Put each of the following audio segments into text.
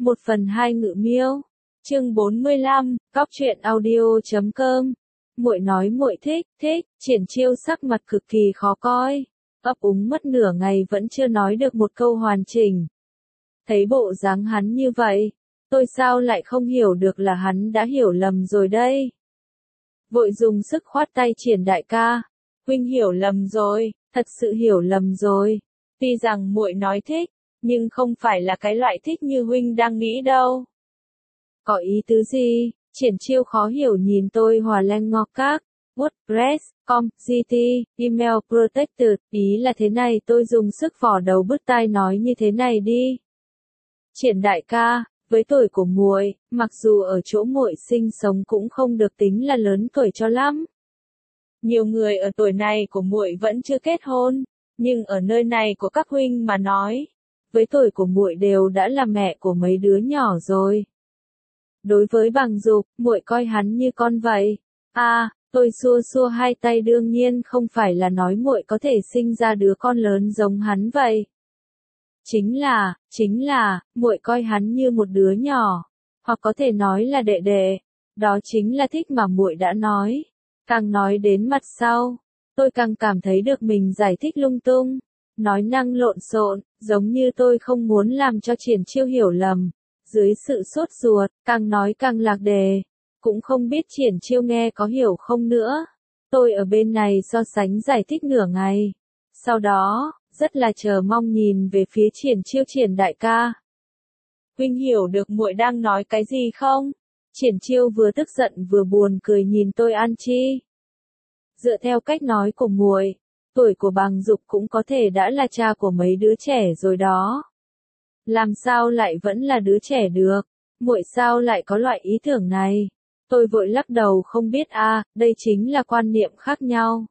1/2 Ngự Miêu. Chương 45, Cóc truyện audio.com. Muội nói muội thích, Triển Chiêu sắc mặt cực kỳ khó coi, ấp úng mất nửa ngày vẫn chưa nói được một câu hoàn chỉnh. Thấy bộ dáng hắn như vậy, tôi sao lại không hiểu được là hắn đã hiểu lầm rồi đây. Vội dùng sức khoát tay Triển đại ca, huynh hiểu lầm rồi, thật sự hiểu lầm rồi. Tuy rằng muội nói thích, nhưng không phải là cái loại thích như huynh đang nghĩ đâu. Có ý tứ gì? Triển Chiêu khó hiểu nhìn tôi Hòa Len Ngọc Các, WordPress.com, GT, Email Protected, ý là thế này, tôi dùng sức vò đầu bứt tai nói như thế này đi. Triển đại ca, với tuổi của muội, mặc dù ở chỗ muội sinh sống cũng không được tính là lớn tuổi cho lắm. Nhiều người ở tuổi này của muội vẫn chưa kết hôn, nhưng ở nơi này của các huynh mà nói, với tuổi của muội đều đã là mẹ của mấy đứa nhỏ rồi. Đối với Bằng Dục, muội coi hắn như con vậy. Tôi xua xua hai tay, đương nhiên không phải là nói muội có thể sinh ra đứa con lớn giống hắn vậy. Chính là, muội coi hắn như một đứa nhỏ, hoặc có thể nói là đệ đệ. Đó chính là thích mà muội đã nói. Càng nói đến mặt sau, tôi càng cảm thấy được mình giải thích lung tung, nói năng lộn xộn, giống như tôi không muốn làm cho Triển Chiêu hiểu lầm. Dưới sự sốt ruột, càng nói càng lạc đề, cũng không biết Triển Chiêu nghe có hiểu không nữa. Tôi ở bên này so sánh giải thích nửa ngày. Sau đó, rất là chờ mong nhìn về phía Triển Chiêu. Triển đại ca, huynh hiểu được muội đang nói cái gì không? Triển Chiêu vừa tức giận vừa buồn cười nhìn tôi. An Chi, dựa theo cách nói của muội, tuổi của Bằng Dục cũng có thể đã là cha của mấy đứa trẻ rồi đó. Làm sao lại vẫn là đứa trẻ được? Muội sao lại có loại ý tưởng này? Tôi vội lắc đầu, không biết đây chính là quan niệm khác nhau.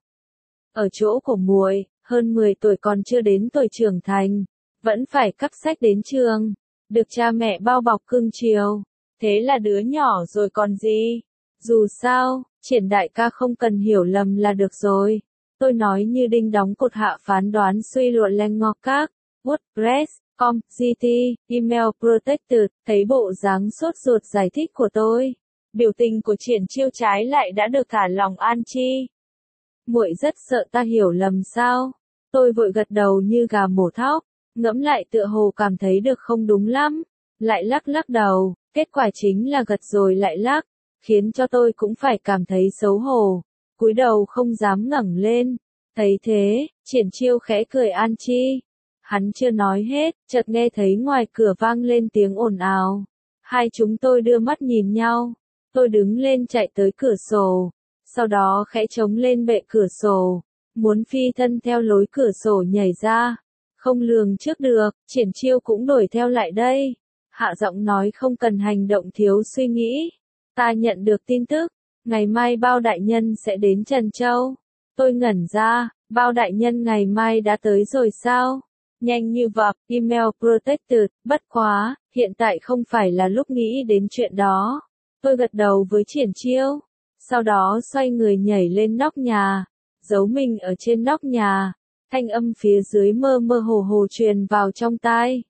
Ở chỗ của muội, hơn 10 tuổi còn chưa đến tuổi trưởng thành, vẫn phải cắp sách đến trường, được cha mẹ bao bọc cưng chiều, thế là đứa nhỏ rồi còn gì? Dù sao, Triển đại ca không cần hiểu lầm là được rồi. Tôi nói như đinh đóng cột, hạ phán đoán suy luận Len Ngọc Các, WordPress.com, GT, Email Protected. Thấy bộ dáng sốt ruột giải thích của tôi, biểu tình của Triển Chiêu trái lại đã được thả lỏng. An Chi, muội rất sợ ta hiểu lầm sao? Tôi vội gật đầu như gà mổ thóc, ngẫm lại tựa hồ cảm thấy được không đúng lắm, lại lắc đầu, kết quả chính là gật rồi lại lắc, khiến cho tôi cũng phải cảm thấy xấu hổ, cúi đầu không dám ngẩng lên. Thấy thế, Triển Chiêu khẽ cười. An Chi, hắn chưa nói hết, chợt nghe thấy ngoài cửa vang lên tiếng ồn ào. Hai chúng tôi đưa mắt nhìn nhau, tôi đứng lên chạy tới cửa sổ, sau đó khẽ chống lên bệ cửa sổ, muốn phi thân theo lối cửa sổ nhảy ra. Không lường trước được, Triển Chiêu cũng đuổi theo lại đây. Hạ giọng nói, không cần hành động thiếu suy nghĩ. Ta nhận được tin tức, ngày mai Bao đại nhân sẽ đến Trần Châu. Tôi ngẩn ra, Bao đại nhân ngày mai đã tới rồi sao? Nhanh như vập. Email Protected, bất quá, hiện tại không phải là lúc nghĩ đến chuyện đó. Tôi gật đầu với Triển Chiêu, sau đó xoay người nhảy lên nóc nhà, giấu mình ở trên nóc nhà. Thanh âm phía dưới mơ mơ hồ hồ truyền vào trong tai,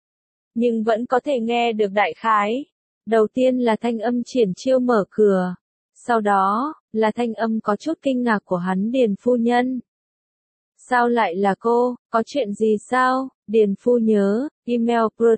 nhưng vẫn có thể nghe được đại khái. Đầu tiên là thanh âm Triển Chiêu mở cửa, sau đó là thanh âm có chút kinh ngạc của hắn. Điền phu nhân. Sao lại là cô, có chuyện gì sao? Điền phu nhớ, Email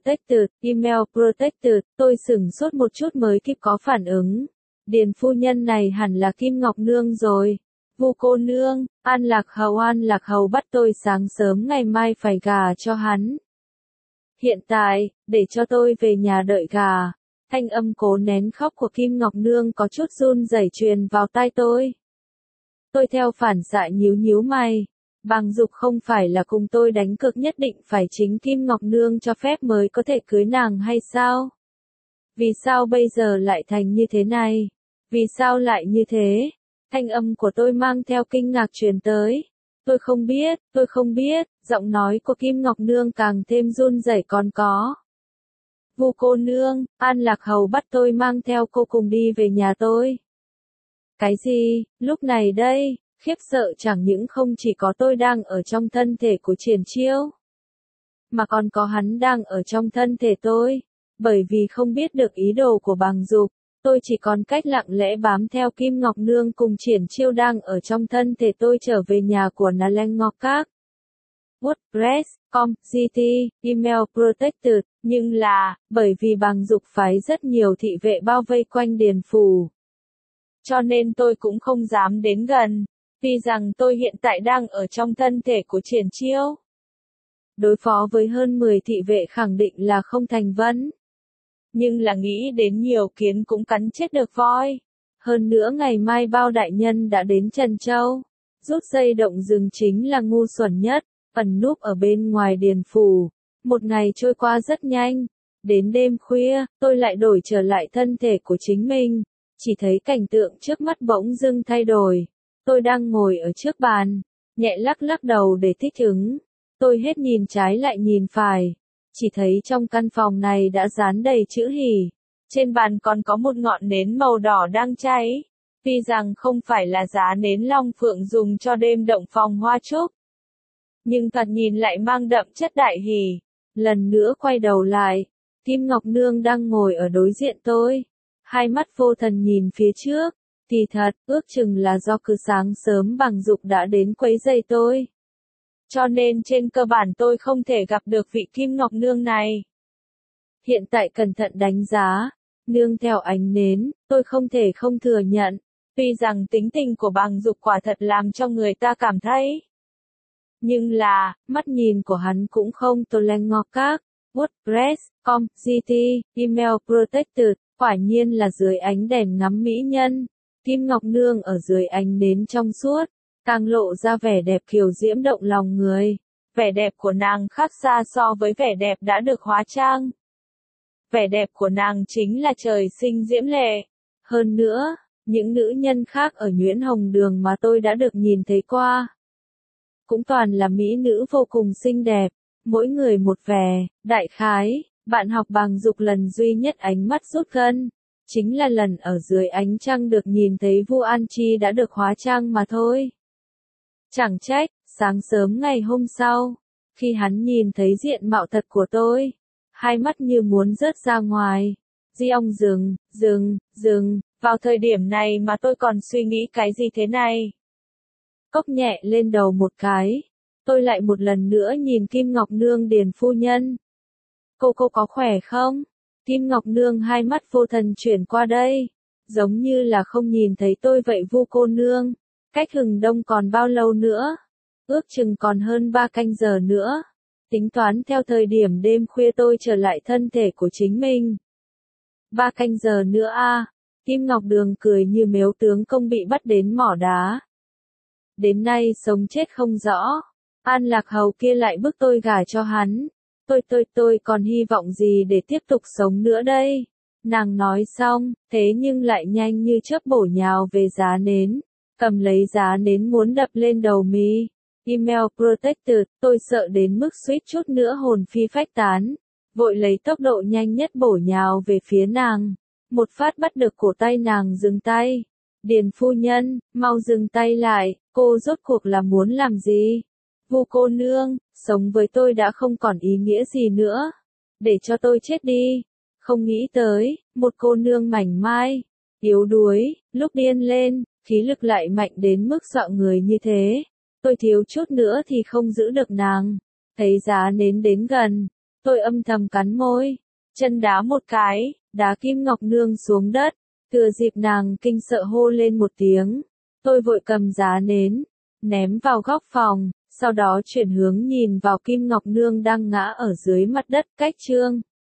Protected, tôi sửng sốt một chút mới kịp có phản ứng. Điền phu nhân này hẳn là Kim Ngọc Nương rồi. Vu cô nương, An Lạc Hầu bắt tôi sáng sớm ngày mai phải gả cho hắn. Hiện tại, để cho tôi về nhà đợi gả. Thanh âm cố nén khóc của Kim Ngọc Nương có chút run rẩy truyền vào tai tôi. Tôi theo phản xạ nhíu mày. Bằng Dục không phải là cùng tôi đánh cược nhất định phải chính Kim Ngọc Nương cho phép mới có thể cưới nàng hay sao? Vì sao bây giờ lại thành như thế này? Vì sao lại như thế? Thanh âm của tôi mang theo kinh ngạc truyền tới. Tôi không biết, giọng nói của Kim Ngọc Nương càng thêm run rẩy. Còn có. Vu cô nương, An Lạc Hầu bắt tôi mang theo cô cùng đi về nhà tôi. Cái gì? Lúc này đây, khiếp sợ chẳng những không chỉ có tôi đang ở trong thân thể của Triển Chiêu, mà còn có hắn đang ở trong thân thể tôi. Bởi vì không biết được ý đồ của Bàng Dục, tôi chỉ còn cách lặng lẽ bám theo Kim Ngọc Nương cùng Triển Chiêu đang ở trong thân thể tôi trở về nhà của Naleng Ngọc Các. WordPress.com, GT, Email Protected, nhưng là, bởi vì Bàng Dục phái rất nhiều thị vệ bao vây quanh Điền Phủ. Cho nên tôi cũng không dám đến gần, vì rằng tôi hiện tại đang ở trong thân thể của Triển Chiêu. Đối phó với hơn 10 thị vệ khẳng định là không thành vấn. Nhưng là nghĩ đến nhiều kiến cũng cắn chết được voi. Hơn nữa ngày mai Bao đại nhân đã đến Trần Châu. Rút dây động rừng chính là ngu xuẩn nhất, ẩn núp ở bên ngoài Điền Phủ. Một ngày trôi qua rất nhanh. Đến đêm khuya, tôi lại đổi trở lại thân thể của chính mình. Chỉ thấy cảnh tượng trước mắt bỗng dưng thay đổi. Tôi đang ngồi ở trước bàn, nhẹ lắc lắc đầu để thích ứng. Tôi hết nhìn trái lại nhìn phải. Chỉ thấy trong căn phòng này đã dán đầy chữ hỉ. Trên bàn còn có một ngọn nến màu đỏ đang cháy. Tuy rằng không phải là giá nến Long Phượng dùng cho đêm động phòng hoa trúc. Nhưng thoạt nhìn lại mang đậm chất đại hỉ. Lần nữa quay đầu lại. Kim Ngọc Nương đang ngồi ở đối diện tôi. Hai mắt vô thần nhìn phía trước. Thì thật, ước chừng là do cứ sáng sớm Bàng Dục đã đến quấy rầy tôi. Cho nên trên cơ bản tôi không thể gặp được vị Kim Ngọc Nương này. Hiện tại cẩn thận đánh giá, nương theo ánh nến, tôi không thể không thừa nhận. Tuy rằng tính tình của Bàng Dục quả thật làm cho người ta cảm thấy. Nhưng là, mắt nhìn của hắn cũng không tô leng ngọc các. WordPress.com, GT, Email Protected, quả nhiên là dưới ánh đèn ngắm mỹ nhân. Kim Ngọc Nương ở dưới ánh nến trong suốt, càng lộ ra vẻ đẹp kiều diễm động lòng người. Vẻ đẹp của nàng khác xa so với vẻ đẹp đã được hóa trang. Vẻ đẹp của nàng chính là trời sinh diễm lệ. Hơn nữa, những nữ nhân khác ở Nhuyễn Hồng Đường mà tôi đã được nhìn thấy qua, cũng toàn là mỹ nữ vô cùng xinh đẹp, mỗi người một vẻ. Đại khái, bạn học Bàng Dục lần duy nhất ánh mắt rút gân, chính là lần ở dưới ánh trăng được nhìn thấy Vu An Chi đã được hóa trang mà thôi. Chẳng trách, sáng sớm ngày hôm sau, khi hắn nhìn thấy diện mạo thật của tôi, hai mắt như muốn rớt ra ngoài. Di ông dừng, vào thời điểm này mà tôi còn suy nghĩ cái gì thế này? Cốc nhẹ lên đầu một cái, tôi lại một lần nữa nhìn Kim Ngọc Nương Điền phu nhân. Cô có khỏe không? Kim Ngọc Nương hai mắt vô thần chuyển qua đây, giống như là không nhìn thấy tôi vậy. Vu cô nương, cách hừng đông còn bao lâu nữa? Ước chừng còn hơn 3 canh giờ nữa. Tính toán theo thời điểm đêm khuya tôi trở lại thân thể của chính mình. 3 canh giờ nữa à? Kim Ngọc Đường cười như mếu tướng công bị bắt đến mỏ đá. Đến nay sống chết không rõ. An Lạc Hầu kia lại bức tôi gả cho hắn. Tôi còn hy vọng gì để tiếp tục sống nữa đây? Nàng nói xong, thế nhưng lại nhanh như chớp bổ nhào về giá nến. Cầm lấy giá nến muốn đập lên đầu mi. Email Protected, tôi sợ đến mức suýt chút nữa hồn phi phách tán. Vội lấy tốc độ nhanh nhất bổ nhào về phía nàng. Một phát bắt được cổ tay nàng dừng tay. Điền phu nhân, mau dừng tay lại, cô rốt cuộc là muốn làm gì? Vu cô nương, sống với tôi đã không còn ý nghĩa gì nữa. Để cho tôi chết đi. Không nghĩ tới, một cô nương mảnh mai, yếu đuối, lúc điên lên, khí lực lại mạnh đến mức dọa người như thế. Tôi thiếu chút nữa thì không giữ được nàng. Thấy giá nến đến gần, tôi âm thầm cắn môi, chân đá một cái, đá Kim Ngọc Nương xuống đất. Thừa dịp nàng kinh sợ hô lên một tiếng, tôi vội cầm giá nến, ném vào góc phòng, sau đó chuyển hướng nhìn vào Kim Ngọc Nương đang ngã ở dưới mặt đất cách Trương